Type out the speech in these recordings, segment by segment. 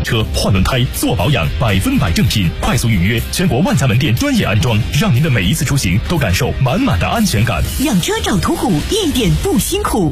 车、换轮胎、做保养，100%正品，快速预约，全国万家门店专业安装，让您的每一次出行都感受满满的安全感。 养车找途虎，一点不辛苦。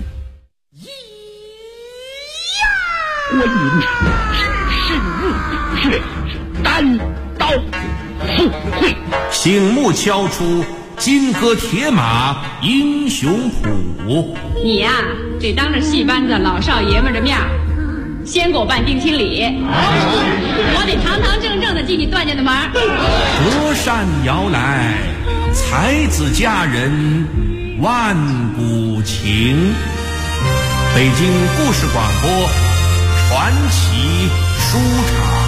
观音只是日月，单刀赴会， 醒目敲出金戈铁马英雄谱。 你呀，得当着戏班子老少爷们的面先给我办定亲礼，我得堂堂正正的进你段家的门。 隔山摇来，才子佳人万古情。北京故事广播传奇书场。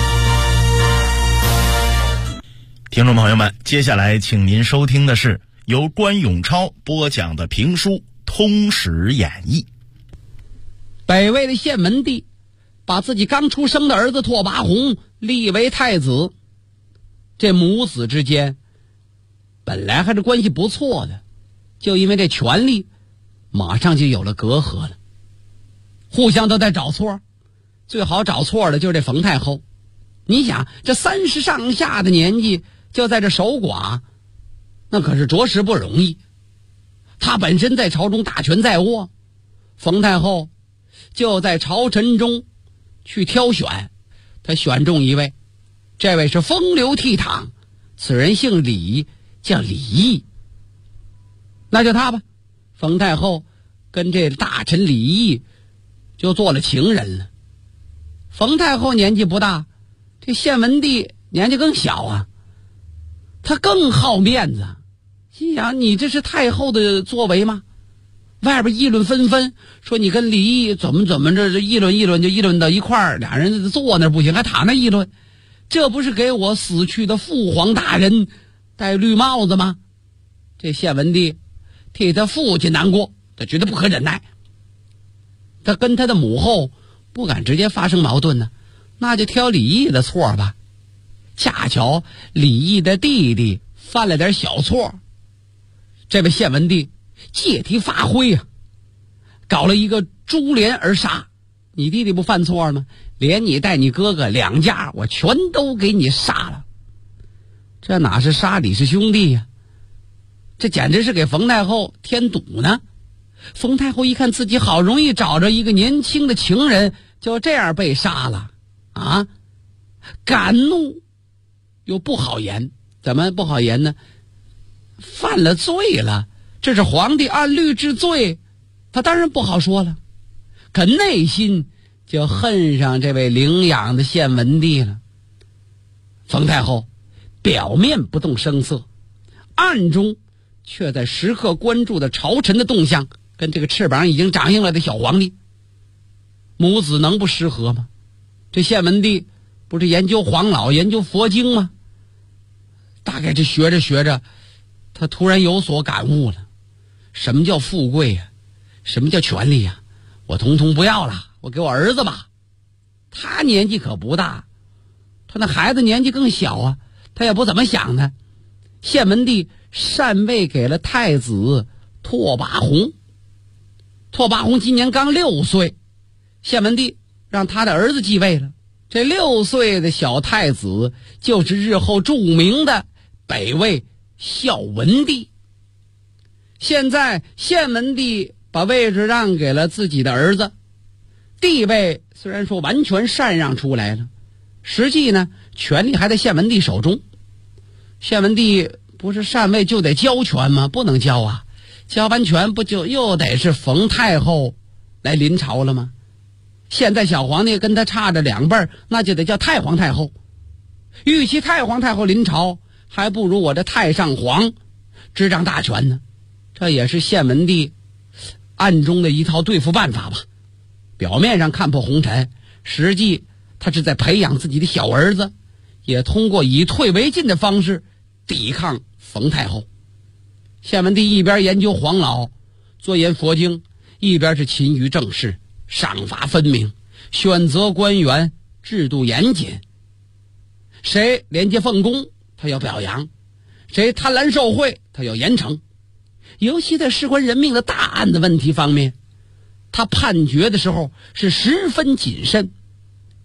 听众朋友们，接下来请您收听的是由关永超播讲的评书《通史演义》。 北魏的献文帝把自己刚出生的儿子拓跋宏立为太子，这母子之间本来还是关系不错的，就因为这权力马上就有了隔阂了，互相都在找错，最好找错的就是这冯太后。你想这30上下的年纪就在这守寡，那可是着实不容易。他本身在朝中大权在握，冯太后就在朝臣中去挑选，他选中一位，这位是风流倜傥，此人姓李，叫李毅。那就他吧，冯太后跟这大臣李毅就做了情人了。冯太后年纪不大，这献文帝年纪更小啊，他更好面子，心想你这是太后的作为吗？外边议论纷纷，说你跟李毅怎么着，议论就议论到一块儿，俩人坐那不行，还躺那议论，这不是给我死去的父皇大人戴绿帽子吗？这献文帝替他父亲难过，他觉得不可忍耐，他跟他的母后不敢直接发生矛盾呢，那就挑李毅的错吧。恰巧李毅的弟弟犯了点小错，这位献文帝借题发挥啊，搞了一个株连而杀。你弟弟不犯错吗？连你带你哥哥两家我全都给你杀了。这哪是杀李氏兄弟呀，这简直是给冯太后添堵呢。冯太后一看自己好容易找着一个年轻的情人，就这样被杀了啊，敢怒又不好言。怎么不好言呢？犯了罪了，这是皇帝按律治罪，他当然不好说了，可内心就恨上这位领养的献文帝了。冯太后表面不动声色，暗中却在时刻关注着朝臣的动向，跟这个翅膀已经长硬了的小皇帝。母子能不失和吗？这献文帝不是研究黄老研究佛经吗？大概这学着学着，他突然有所感悟了。什么叫富贵呀？什么叫权力呀？我统统不要了，我给我儿子吧。他年纪可不大，他那孩子年纪更小啊，他也不怎么想呢。献文帝禅位给了太子拓跋宏。拓跋宏今年刚6岁，献文帝让他的儿子继位了。这6岁的小太子就是日后著名的北魏孝文帝。现在献文帝把位置让给了自己的儿子，地位虽然说完全禅让出来了，实际呢权力还在献文帝手中。献文帝不是禅位就得交权吗？不能交啊，交完权不就又得是冯太后来临朝了吗？现在小皇帝跟他差着2辈，那就得叫太皇太后。与其太皇太后临朝，还不如我这太上皇执掌大权呢。这也是献文帝暗中的一套对付办法吧。表面上看破红尘，实际他是在培养自己的小儿子，也通过以退为进的方式抵抗冯太后。献文帝一边研究黄老钻研佛经，一边是勤于政事，赏罚分明，选择官员制度严谨。谁廉洁奉公他要表扬，谁贪婪受贿他要严惩。尤其在事关人命的大案的问题方面，他判决的时候是十分谨慎。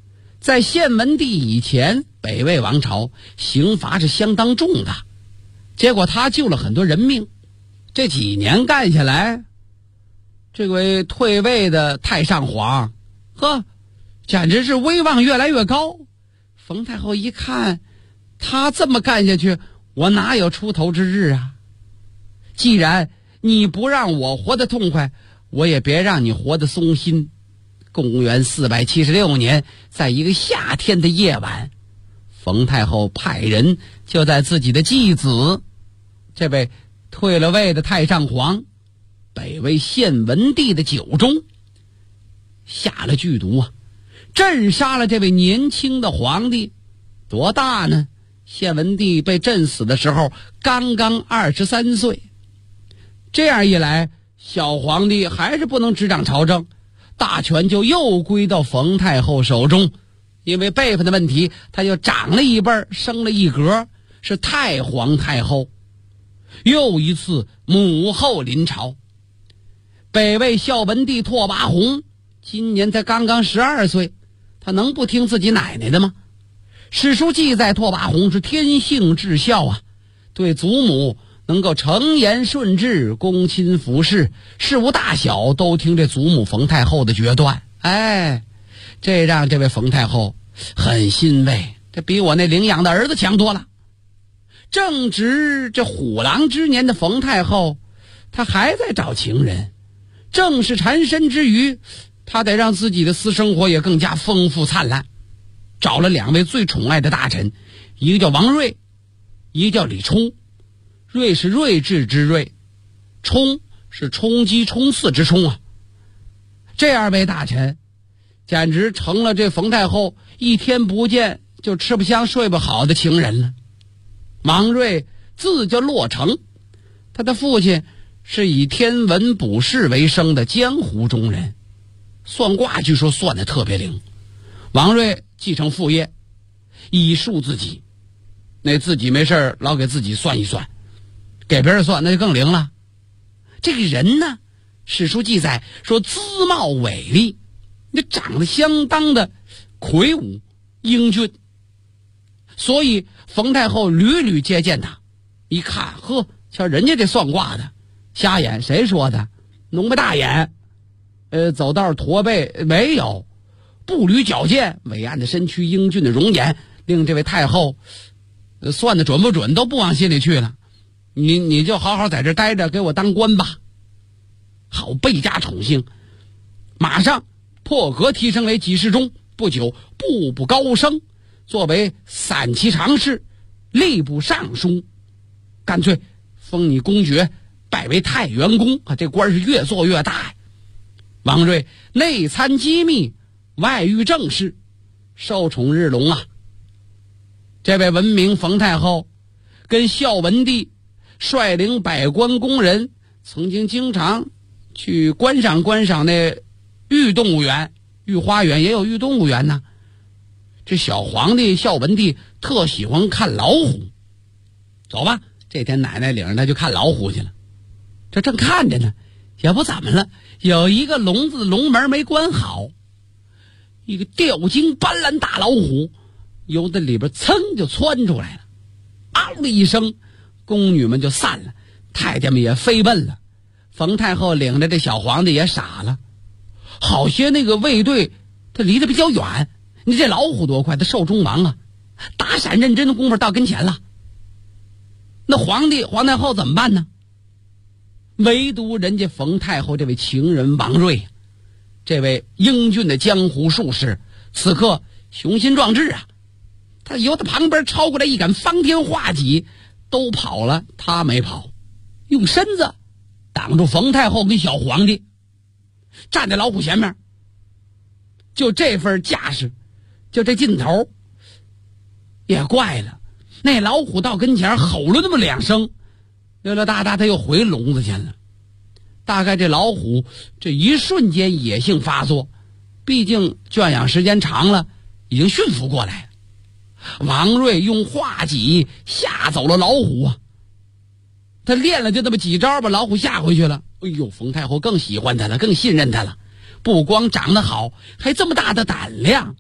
在献文帝以前，北魏王朝刑罚是相当重的，结果他救了很多人命。这几年干下来，这位退位的太上皇，简直是威望越来越高。冯太后一看，他这么干下去，我哪有出头之日啊？既然你不让我活得痛快，我也别让你活得松心。公元476年，在一个夏天的夜晚，冯太后派人就在自己的继子，这位退了位的太上皇，北魏献文帝的酒中下了剧毒啊，镇杀了这位年轻的皇帝。多大呢？献文帝被镇死的时候刚刚23岁。这样一来，小皇帝还是不能执掌朝政，大权就又归到冯太后手中。因为辈分的问题，他又长了一辈，升了一格，是太皇太后。又一次母后临朝。北魏孝文帝拓跋宏今年才刚刚12岁，他能不听自己奶奶的吗？史书记载，拓跋宏是天性至孝啊，对祖母能够承言顺治，恭亲服侍，事无大小都听这祖母冯太后的决断。这让这位冯太后很欣慰，这比我那领养的儿子强多了。正值这虎狼之年的冯太后，她还在找情人，正是缠身之余，她得让自己的私生活也更加丰富灿烂。找了2位最宠爱的大臣，一个叫王睿，一个叫李冲。睿是睿智之睿，冲是冲击冲刺之冲啊。这2位大臣简直成了这冯太后一天不见就吃不香睡不好的情人了。王睿字叫骆成，他的父亲是以天文卜筮为生的江湖中人，算卦据说算得特别灵。王睿继承父业，以术自己，那自己没事老给自己算一算，给别人算那就更灵了。这个人呢，史书记载说姿貌伟丽，那长得相当的魁梧英俊，所以冯太后屡屡接见他。一看，瞧人家这算卦的瞎眼，谁说的？浓眉大眼，走道驼背没有，步履矫健，伟岸的身躯，英俊的容颜，令这位太后算得准不准都不往心里去了。你就好好在这待着，给我当官吧。好，倍加宠幸，马上破格提升为给事中，不久步步高升，作为散骑常侍、吏部尚书，干脆封你公爵，拜为太原公啊！这官是越做越大。王睿内参机密，外御政事，受宠日隆啊！这位文明冯太后跟孝文帝率领百官宫人，曾经经常去观赏那御动物园、御花园，也有御动物园呢。这小皇帝孝文帝特喜欢看老虎，走吧，这天奶奶领着他就看老虎去了。这正看着呢，也不怎么了，有一个笼子的笼门没关好，一个吊睛斑斓大老虎由这里边噌就窜出来了，嗷的一声，宫女们就散了，太监们也飞奔了。冯太后领着这小皇帝也傻了，好些那个卫队他离得比较远，你这老虎多快，他寿终亡啊，打闪认真的功夫到跟前了。那皇太后怎么办呢？唯独人家冯太后这位情人王睿，这位英俊的江湖术士，此刻雄心壮志啊，他由他旁边超过来一杆方天画戟，都跑了，他没跑，用身子挡住冯太后跟小皇帝，站在老虎前面，就这份架势，就这劲头。也怪了，那老虎到跟前吼了那么2声，溜溜达达他又回笼子去了。大概这老虎这一瞬间野性发作，毕竟圈养时间长了，已经驯服过来了。王睿用画戟吓走了老虎啊，他练了就这么几招把老虎吓回去了。哎呦，冯太后更喜欢他了，更信任他了，不光长得好，还这么大的胆量，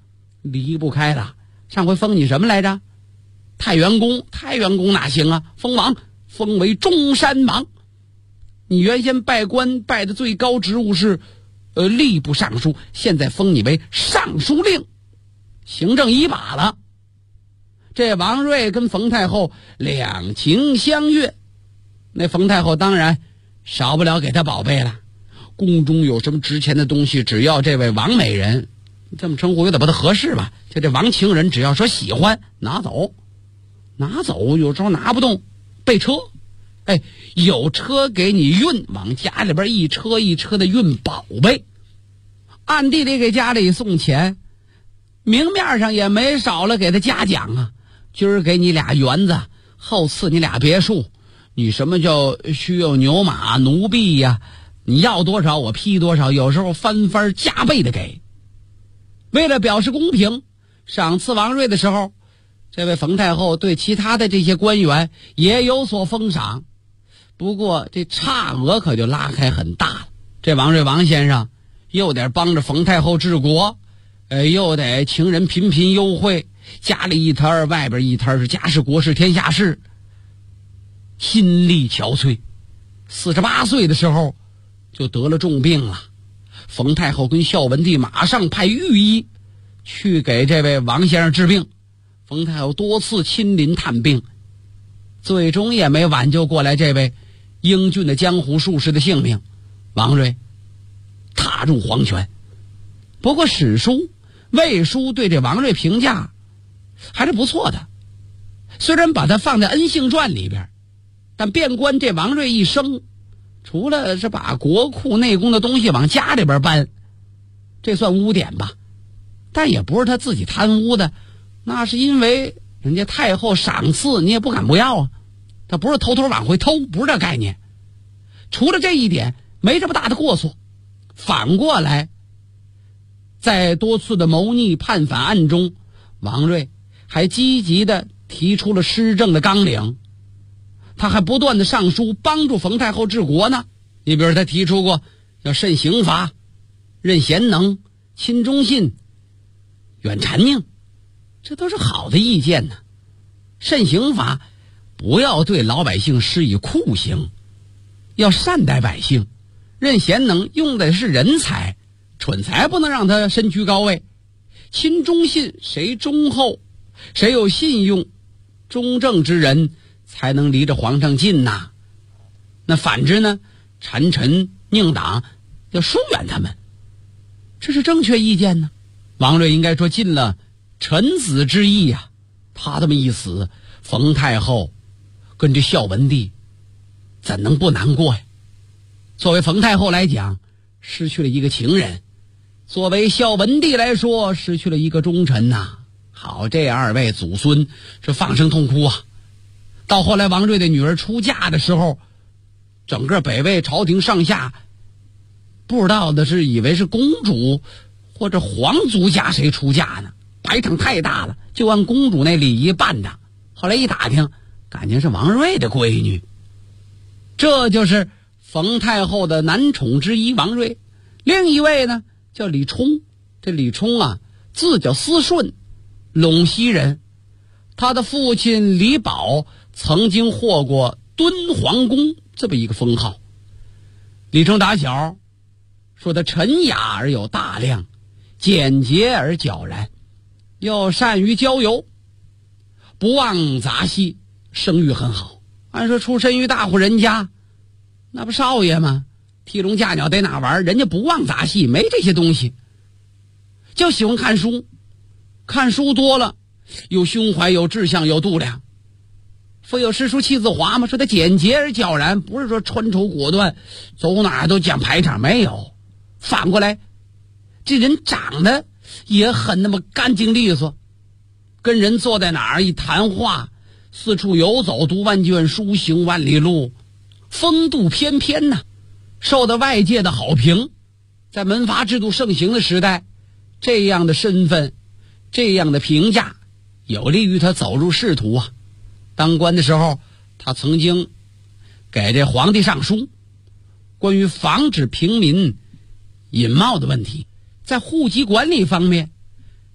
离不开了。上回封你什么来着？太原公。太原公哪行啊？封王，封为中山王。你原先拜官拜的最高职务是吏部尚书，现在封你为尚书令，行政一把了。这王睿跟冯太后两情相悦，那冯太后当然少不了给他宝贝了。宫中有什么值钱的东西，只要这位王美人，这么称呼有点不太合适吧，就这王情人只要说喜欢，拿走。拿走有时候拿不动，备车。有车给你运，往家里边一车一车的运宝贝，暗地里给家里送钱，明面上也没少了给他嘉奖啊。今儿给你俩园子，后赐你俩别墅，你什么叫需要牛马奴婢呀？你要多少我批多少，有时候翻番加倍的给。为了表示公平，赏赐王睿的时候，这位冯太后对其他的这些官员也有所封赏，不过这差额可就拉开很大了。这王睿王先生又得帮着冯太后治国，又得情人频频幽会，家里一摊外边一摊，是家事国事天下事，心力憔悴。48岁的时候就得了重病了。冯太后跟孝文帝马上派御医去给这位王先生治病，冯太后多次亲临探病，最终也没挽救过来这位英俊的江湖术士的性命。王睿踏入黄泉。不过史书魏书对这王睿评价还是不错的，虽然把他放在恩信传里边，但遍观这王睿一生，除了是把国库内宫的东西往家里边搬，这算污点吧，但也不是他自己贪污的，那是因为人家太后赏赐，你也不敢不要啊。他不是偷偷往回偷，不是这概念。除了这一点没这么大的过错，反过来在多次的谋逆叛反案中，王睿还积极的提出了施政的纲领，他还不断的上书帮助冯太后治国呢。你比如他提出过要慎刑罚、任贤能、亲忠信、远谗佞，这都是好的意见呢。慎刑罚，不要对老百姓施以酷刑，要善待百姓。任贤能，用的是人才，蠢才不能让他身居高位。亲忠信，谁忠厚，谁有信用，忠正之人才能离着皇上近呐。那反之呢，谗臣佞党，要疏远他们，这是正确意见呢。王睿应该说尽了臣子之义呀。他这么一死，冯太后跟这孝文帝怎能不难过呀？作为冯太后来讲，失去了一个情人；作为孝文帝来说，失去了一个忠臣呐。好，这二位祖孙是放声痛哭啊。到后来王睿的女儿出嫁的时候，整个北魏朝廷上下不知道的是以为是公主或者皇族家谁出嫁呢，排场太大了，就按公主那礼仪办的。后来一打听，感情是王睿的闺女。这就是冯太后的男宠之一王睿。另一位呢叫李冲，这李冲啊字叫思顺，陇西人。他的父亲李宝曾经获过敦煌公这么一个封号。李冲打小说他沉雅而有大量，简洁而皎然，又善于交游，不忘杂戏，声誉很好。按说出身于大户人家，那不少爷吗？踢龙架鸟得哪玩？人家不忘杂戏，没这些东西，就喜欢看书。看书多了，有胸怀，有志向，有度量。非有诗书气自华吗？说他简洁而皎然，不是说穿绸果断，走哪都讲排场，没有。反过来，这人长得也很那么干净利索，跟人坐在哪儿一谈话，四处游走，读万卷书，行万里路，风度翩翩呐，受到外界的好评。在门阀制度盛行的时代，这样的身份，这样的评价，有利于他走入仕途啊。当官的时候，他曾经给这皇帝上书，关于防止平民隐冒的问题。在户籍管理方面，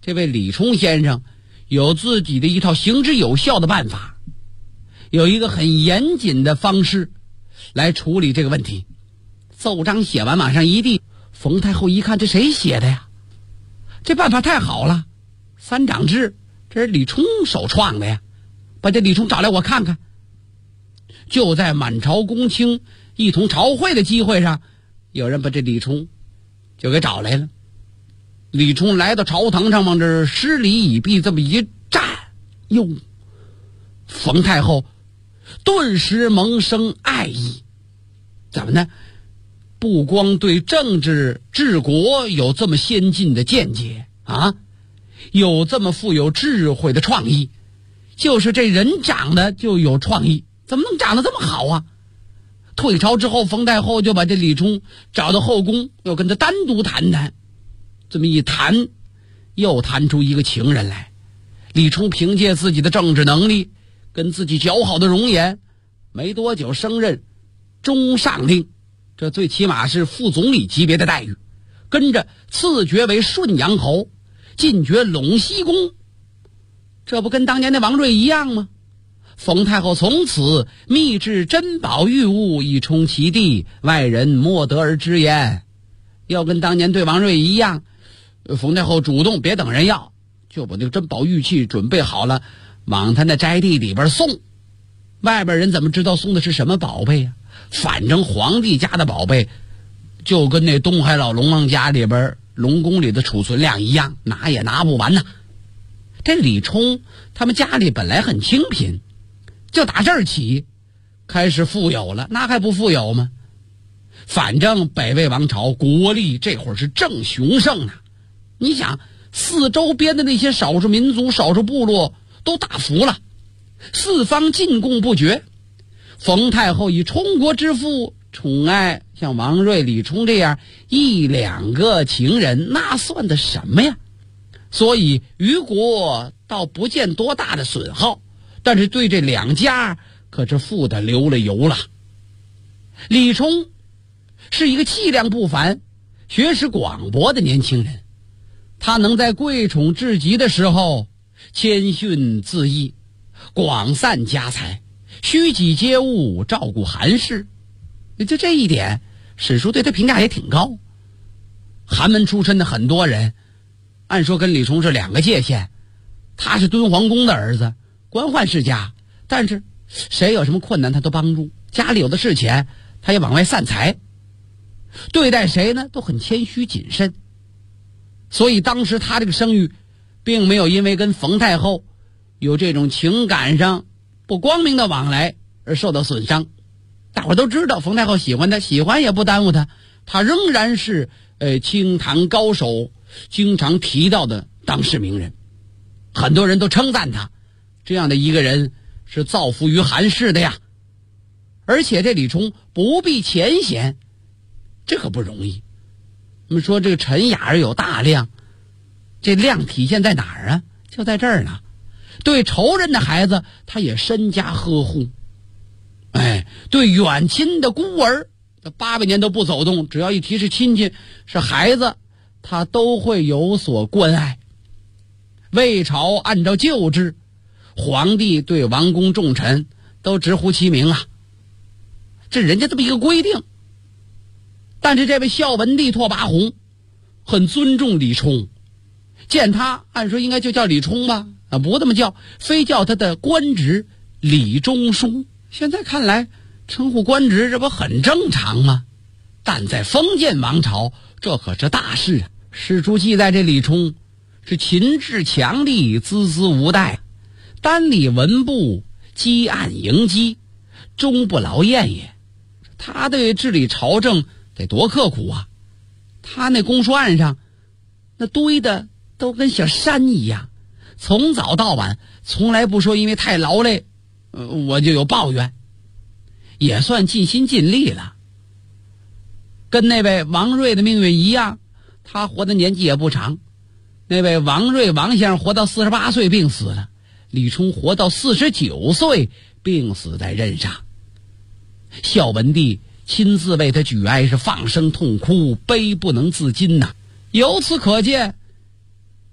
这位李冲先生有自己的一套行之有效的办法，有一个很严谨的方式来处理这个问题。奏章写完往上一递，冯太后一看，这谁写的呀？这办法太好了，三长制，这是李冲首创的呀，把这李冲找来我看看。就在满朝公卿一同朝会的机会上，有人把这李冲就给找来了。李冲来到朝堂上，往这施礼已毕，这么一站，哟，冯太后顿时萌生爱意。怎么呢？不光对政治治国有这么先进的见解啊，有这么富有智慧的创意，就是这人长得就有创意，怎么能长得这么好啊？退朝之后，冯太后就把这李冲找到后宫，又跟他单独谈谈。这么一谈，又谈出一个情人来。李冲凭借自己的政治能力跟自己姣好的容颜，没多久升任中上令，这最起码是副总理级别的待遇，跟着赐爵为顺阳侯，进爵陇西公。这不跟当年的王睿一样吗？冯太后从此秘制珍宝玉物，以充其地，外人莫得而知焉。要跟当年对王睿一样，冯太后主动别等人要，就把那个珍宝玉器准备好了，往他那斋地里边送。外边人怎么知道送的是什么宝贝呀？反正皇帝家的宝贝就跟那东海老龙王家里边龙宫里的储存量一样，拿也拿不完呐。这李冲他们家里本来很清贫，就打这儿起开始富有了，那还不富有吗？反正北魏王朝国力这会儿是正雄盛啊，你想四周边的那些少数民族少数部落都大服了，四方进贡不绝。冯太后以充国之父宠爱像王睿李冲这样一两个情人，那算得什么呀？所以于国倒不见多大的损耗，但是对这两家可是富得流了油了。李冲是一个气量不凡、学识广博的年轻人，他能在贵宠至极的时候谦逊自抑，广散家财，虚己接物，照顾寒士。就这一点，史书对他评价也挺高。寒门出身的很多人，按说跟李冲是两个界限，他是敦煌宫的儿子，官宦世家，但是谁有什么困难他都帮助，家里有的是钱他也往外散财，对待谁呢都很谦虚谨慎。所以当时他这个声誉并没有因为跟冯太后有这种情感上不光明的往来而受到损伤。大伙都知道冯太后喜欢他，喜欢也不耽误他，他仍然是清谈高手，经常提到的当世名人。很多人都称赞他，这样的一个人是造福于寒士的呀。而且这李冲不避前嫌，这可不容易。我们说这个陈雅儿有大量，这量体现在哪儿啊？就在这儿呢。对仇人的孩子他也身家呵护，对远亲的孤儿800年都不走动，只要一提是亲戚是孩子，他都会有所关爱。魏朝按照旧制，皇帝对王公重臣都直呼其名啊，这人家这么一个规定。但是这位孝文帝拓跋宏很尊重李冲，见他按说应该就叫李冲吧，不这么叫，非叫他的官职李中书。现在看来称呼官职这不很正常吗？但在封建王朝这可是大事啊。史书记载这李冲是勤智强力，孜孜无怠，单理文部，积案迎击，终不劳燕也。他对治理朝政得多刻苦啊！他那公书案上那堆的都跟小山一样，从早到晚从来不说因为太劳累我就有抱怨，也算尽心尽力了。跟那位王睿的命运一样，他活的年纪也不长。那位王睿王先生活到48岁病死了，李冲活到49岁病死在任上。孝文帝亲自为他举哀，是放声痛哭，悲不能自禁呐。由此可见，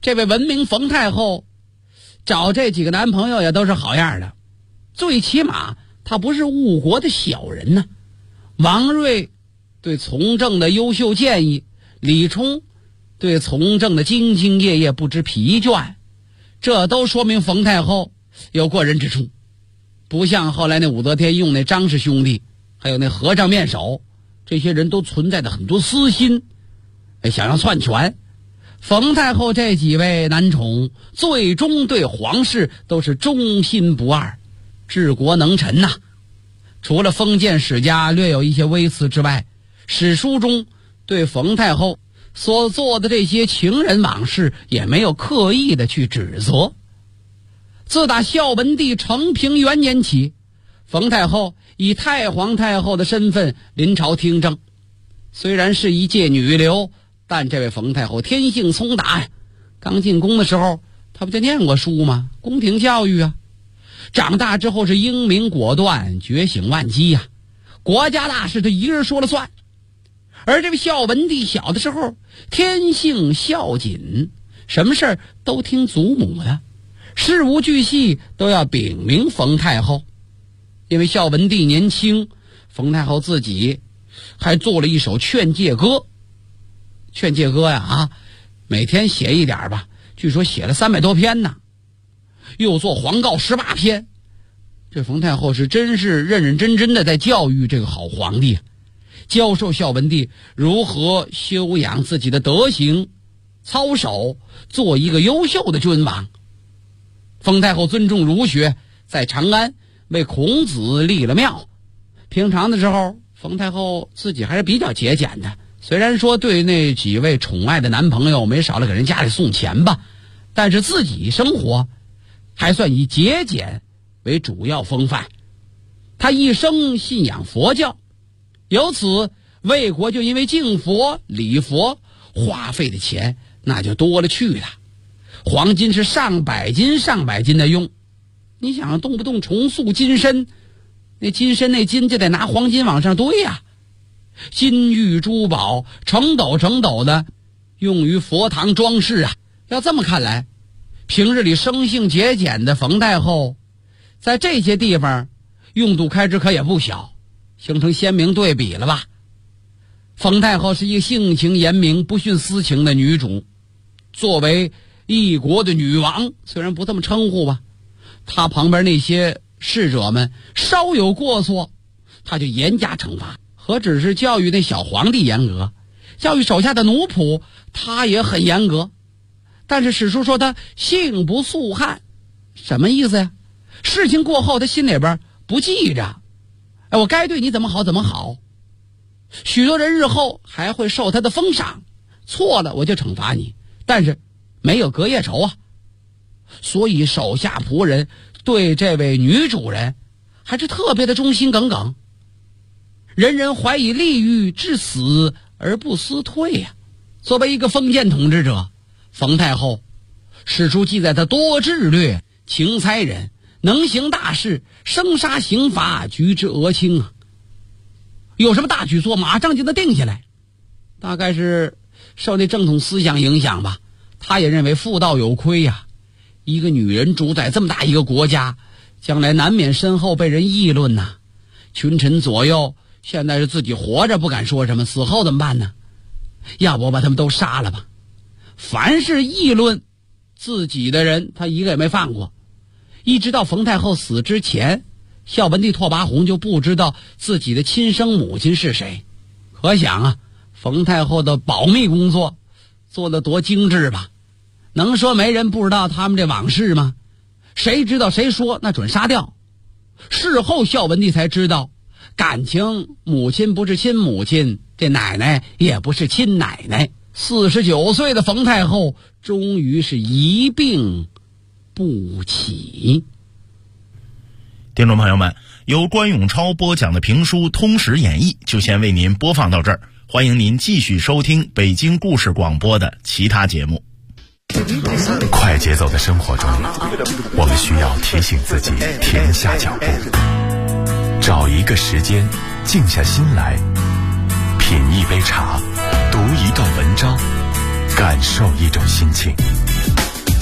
这位文明冯太后找这几个男朋友也都是好样的，最起码她不是误国的小人呢。王瑞对从政的优秀建议，李冲对从政的兢兢业业不知疲倦，这都说明冯太后有过人之处，不像后来那武则天用那张氏兄弟还有那和尚面首，这些人都存在着很多私心，想要篡权。冯太后这几位男宠最终对皇室都是忠心不二，治国能臣呐。除了封建史家略有一些微词之外，史书中对冯太后所做的这些情人往事也没有刻意的去指责。自打孝文帝承平元年起，冯太后以太皇太后的身份临朝听政，虽然是一介女流，但这位冯太后天性聪达呀。刚进宫的时候，她不就念过书吗？宫廷教育啊。长大之后是英明果断，觉醒万机呀。国家大事她一人说了算。而这位孝文帝小的时候天性孝谨，什么事儿都听祖母的，事无巨细都要禀明冯太后。因为孝文帝年轻，冯太后自己还做了一首劝诫歌。劝诫歌呀每天写一点吧，据说写了300多篇呢，又做皇诰18篇。这冯太后是真是认认真真的在教育这个好皇帝，教授孝文帝如何修养自己的德行，操守做一个优秀的君王。冯太后尊重儒学，在长安为孔子立了庙。平常的时候，冯太后自己还是比较节俭的，虽然说对那几位宠爱的男朋友没少了给人家里送钱吧，但是自己生活还算以节俭为主要风范。他一生信仰佛教，由此魏国就因为敬佛礼佛花费的钱那就多了去了，黄金是上百斤的用。你想动不动重塑金身，那金身那金就得拿黄金往上堆呀，金玉珠宝成斗的用于佛堂装饰啊。要这么看来，平日里生性节俭的冯太后在这些地方用度开支可也不小，形成鲜明对比了吧。冯太后是一个性情严明不徇私情的女主，作为一国的女王，虽然不这么称呼吧，她旁边那些侍者们稍有过错，她就严加惩罚。何止是教育那小皇帝严格，教育手下的奴仆她也很严格。但是史书说她性不素汉，什么意思呀？事情过后她心里边不记着，我该对你怎么好怎么好。许多人日后还会受她的封赏，错了我就惩罚你，但是没有隔夜仇啊。所以手下仆人对这位女主人还是特别的忠心耿耿，人人怀以利欲至死而不思退呀。作为一个封建统治者，冯太后史书记载她多智略，情猜人，能行大事，生杀刑罚举之额轻啊。有什么大举措马上就能定下来。大概是受那正统思想影响吧，他也认为妇道有亏呀。一个女人主宰这么大一个国家，将来难免身后被人议论呐。群臣左右现在是自己活着不敢说什么，死后怎么办呢？要不把他们都杀了吧。凡是议论自己的人，他一个也没放过。一直到冯太后死之前，孝文帝拓跋宏就不知道自己的亲生母亲是谁。可想啊，冯太后的保密工作做得多精致吧。能说没人不知道他们这往事吗？谁知道谁说那准杀掉。事后孝文帝才知道，感情母亲不是亲母亲，这奶奶也不是亲奶奶。49岁的冯太后终于是一病不起。 听众朋友们，由关永超播讲的评书《通史演义》就先为您播放到这儿，欢迎您继续收听北京故事广播的其他节目。 快节奏的生活中，我们需要提醒自己停下脚步，找一个时间静下心来，品一杯茶，读一段文章，感受一种心情。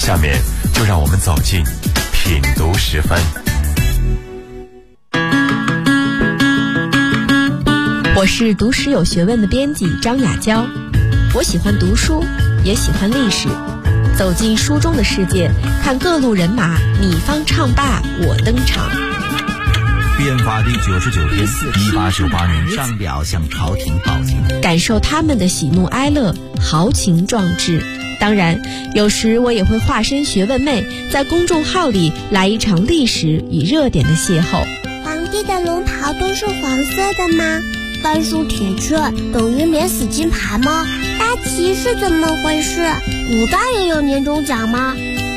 下面就让我们走进品读时分。 我是读史有学问的编辑张雅娇，我喜欢读书，也喜欢历史，走进书中的世界，看各路人马，你方唱罢我登场。 编发第99篇，1898年上表向朝廷报警， 感受他们的喜怒哀乐，豪情壮志。当然，有时我也会化身学问妹，在公众号里来一场历史与热点的邂逅。 皇帝的龙袍都是黄色的吗？甘肃铁雀等于免死金牌吗？大旗是怎么回事？古代也有年终奖吗？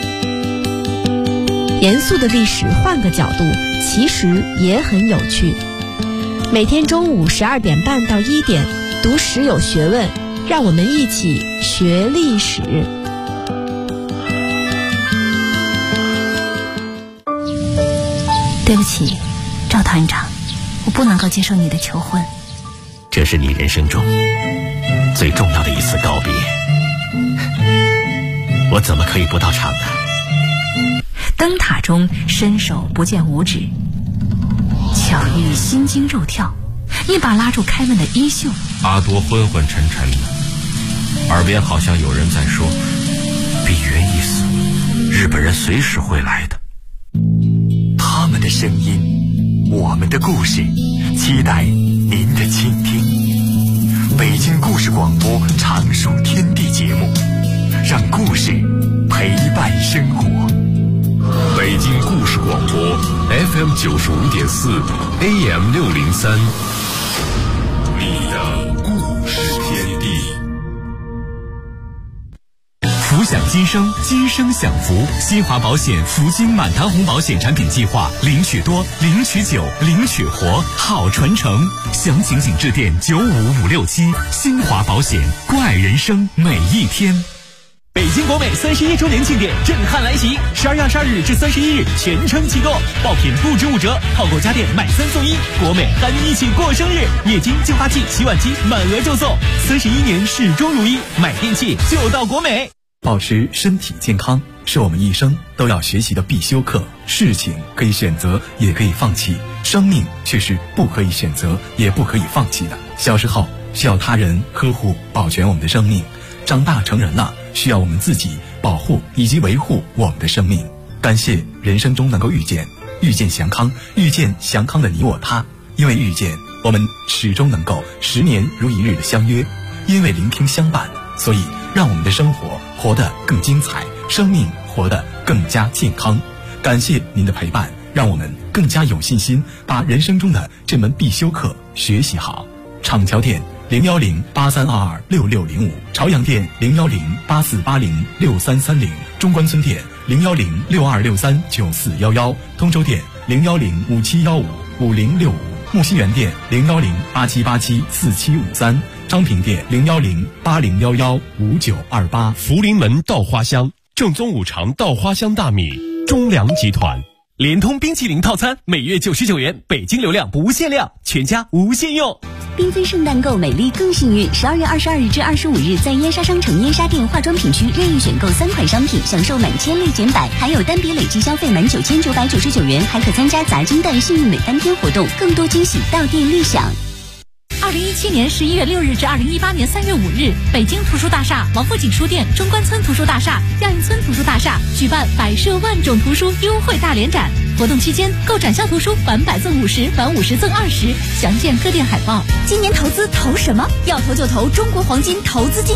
严肃的历史换个角度，其实也很有趣。每天中午12点半到1点，读史有学问，让我们一起学历史。 对不起，赵团长，我不能够接受你的求婚。 这是你人生中最重要的一次告别，我怎么可以不到场呢？ 灯塔中伸手不见五指，巧遇心惊肉跳，一把拉住开门的衣袖。 阿多昏昏沉沉的，耳边好像有人在说：比原一死，日本人随时会来的。 他们的声音，我们的故事，期待您的倾听。北京故事广播常数天地节目，让故事陪伴生活。 北京故事广播 FM 95.4 AM 603，你的故事天地。 福享今生，今生享福。新华保险福金满堂红保险产品计划，领取多，领取久，领取活，好传承。详情请致电95567。新华保险，关爱人生每一天。 北京国美31周年庆典震撼来袭，12月22日至31日全程启购，爆品不止5折，套购家电买3送1，国美喊你一起过生日，液晶净化器、洗碗机满额就送，31年始终如一，买电器就到国美。 保持身体健康是我们一生都要学习的必修课。事情可以选择，也可以放弃，生命却是不可以选择，也不可以放弃的。小时候需要他人呵护保全我们的生命，长大成人了，需要我们自己保护以及维护我们的生命。感谢人生中能够遇见祥康，遇见祥康的你我他。因为遇见，我们始终能够10年如一日的相约；因为聆听相伴，所以让我们的生活活得更精彩，生命活得更加健康。感谢您的陪伴，让我们更加有信心把人生中的这门必修课学习好。厂桥店01083226605，朝阳店01084806330，中关村店01062639411，通州店01057155065，木樨园店01087874753，昌平店01080115928。 福临门稻花香，正宗五常稻花香大米，中粮集团。 联通冰淇淋套餐每月99元，北京流量不限量，全家无限用。 缤纷圣诞购美丽更幸运，12月22日至25日，在燕莎商城燕莎店化妆品区任意选购3款商品，享受满千立减100，还有单笔累计消费满9999元，还可参加砸金蛋幸运美单天活动，更多惊喜到店立享。 2017年11月6日至2018年3月5日，北京图书大厦、王府井书店、中关村图书大厦、亚运村图书大厦举办摆设万种图书优惠大联展，活动期间购展销图书返100赠50，返50赠20，详见各店海报。 今年投资投什么？要投就投中国黄金投资金。